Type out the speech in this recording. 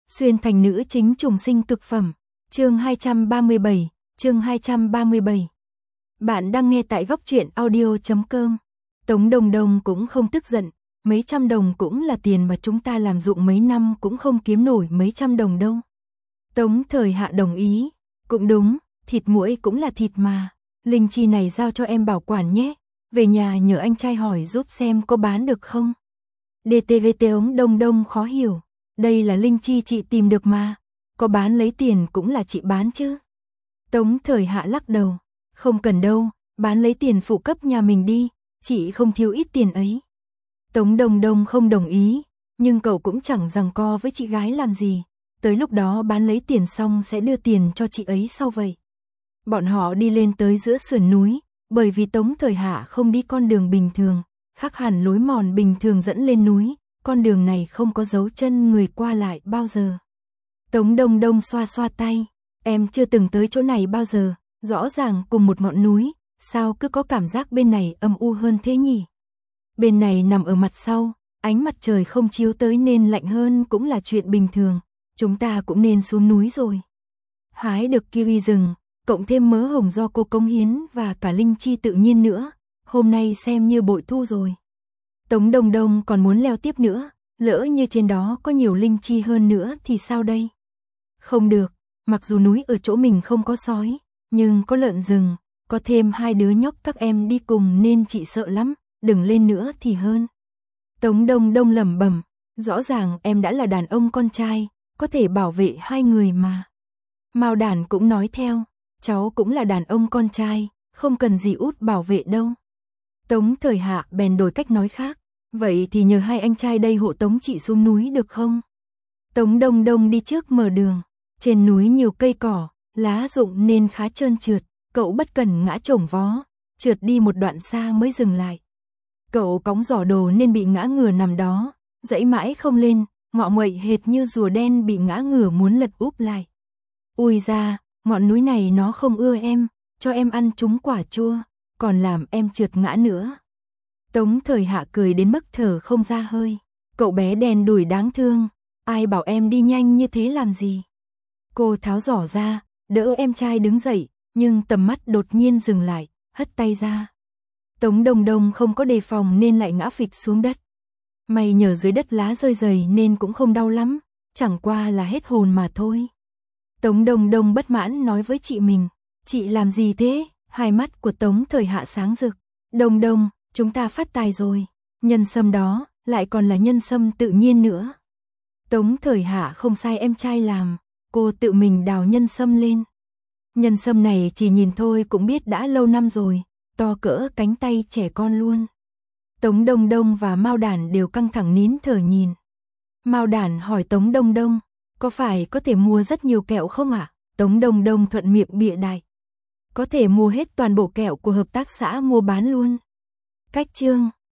Xuyên thành nữ chính trùng sinh cực phẩm. Chương 237. Bạn đang nghe tại góc truyện audio.com. Tống Đồng Đồng cũng không tức giận, mấy trăm đồng cũng là tiền mà chúng ta làm dụng mấy năm cũng không kiếm nổi mấy trăm đồng đâu. Tống Thời Hạ đồng ý, cũng đúng, thịt muỗi cũng là thịt mà. Linh chi này giao cho em bảo quản nhé, về nhà nhờ anh trai hỏi giúp xem có bán được không. DTV Tống Đồng Đồng khó hiểu, đây là linh chi chị tìm được mà, có bán lấy tiền cũng là chị bán chứ. Tống Thời Hạ lắc đầu, không cần đâu, bán lấy tiền phụ cấp nhà mình đi, chị không thiếu ít tiền ấy. Tống Đồng Đồng không đồng ý, nhưng cậu cũng chẳng giằng co với chị gái làm gì, tới lúc đó bán lấy tiền xong sẽ đưa tiền cho chị ấy sau vậy. Bọn họ đi lên tới giữa sườn núi, bởi vì Tống Thời Hạ không đi con đường bình thường, khác hẳn lối mòn bình thường dẫn lên núi, con đường này không có dấu chân người qua lại bao giờ. Tống Đồng Đồng xoa xoa tay, em chưa từng tới chỗ này bao giờ, rõ ràng cùng một ngọn núi, sao cứ có cảm giác bên này âm u hơn thế nhỉ? Bên này nằm ở mặt sau, ánh mặt trời không chiếu tới nên lạnh hơn cũng là chuyện bình thường, chúng ta cũng nên xuống núi rồi. Hái được kiwi rừng, cộng thêm mớ hồng do cô cống hiến và cả linh chi tự nhiên nữa, hôm nay xem như bội thu rồi. Tống Đồng Đồng còn muốn leo tiếp nữa, lỡ như trên đó có nhiều linh chi hơn nữa thì sao đây? Không được, mặc dù núi ở chỗ mình không có sói, nhưng có lợn rừng, có thêm hai đứa nhóc các em đi cùng nên chị sợ lắm, đừng lên nữa thì hơn. Tống Đồng Đồng lẩm bẩm, rõ ràng em đã là đàn ông con trai, có thể bảo vệ hai người mà. Mao Đản cũng nói theo, cháu cũng là đàn ông con trai, không cần gì út bảo vệ đâu. Tống Thời Hạ bèn đổi cách nói khác, vậy thì nhờ hai anh trai đây hộ tống chị xuống núi được không? Tống Đồng Đồng đi trước mở đường, trên núi nhiều cây cỏ, lá rụng nên khá trơn trượt, cậu bất cần ngã chổng vó, trượt đi một đoạn xa mới dừng lại. Cậu cõng giỏ đồ nên bị ngã ngửa nằm đó, dãy mãi không lên, ngọ nguậy hệt như rùa đen bị ngã ngửa muốn lật úp lại. Ui da, ngọn núi này nó không ưa em, cho em ăn trúng quả chua, còn làm em trượt ngã nữa. Tống Thời Hạ cười đến mức thở không ra hơi, cậu bé đen đủi đáng thương, ai bảo em đi nhanh như thế làm gì. Cô tháo giỏ ra, đỡ em trai đứng dậy, nhưng tầm mắt đột nhiên dừng lại, hất tay ra. Tống Đồng Đồng không có đề phòng nên lại ngã phịch xuống đất. May nhờ dưới đất lá rơi dày nên cũng không đau lắm, chẳng qua là hết hồn mà thôi. Tống Đồng Đồng bất mãn nói với chị mình, chị làm gì thế? Hai mắt của Tống Thời Hạ sáng rực. Đồng Đồng, chúng ta phát tài rồi, nhân sâm đó, lại còn là nhân sâm tự nhiên nữa. Tống Thời Hạ không sai em trai làm, cô tự mình đào nhân sâm lên. Nhân sâm này chỉ nhìn thôi cũng biết đã lâu năm rồi, to cỡ cánh tay trẻ con luôn. Tống Đồng Đồng và Mao Đản đều căng thẳng nín thở nhìn. Mao Đản hỏi Tống Đồng Đồng, có phải có thể mua rất nhiều kẹo không ạ? Tống Đồng Đồng thuận miệng bịa đại. Có thể mua hết toàn bộ kẹo của hợp tác xã mua bán luôn. Cách chương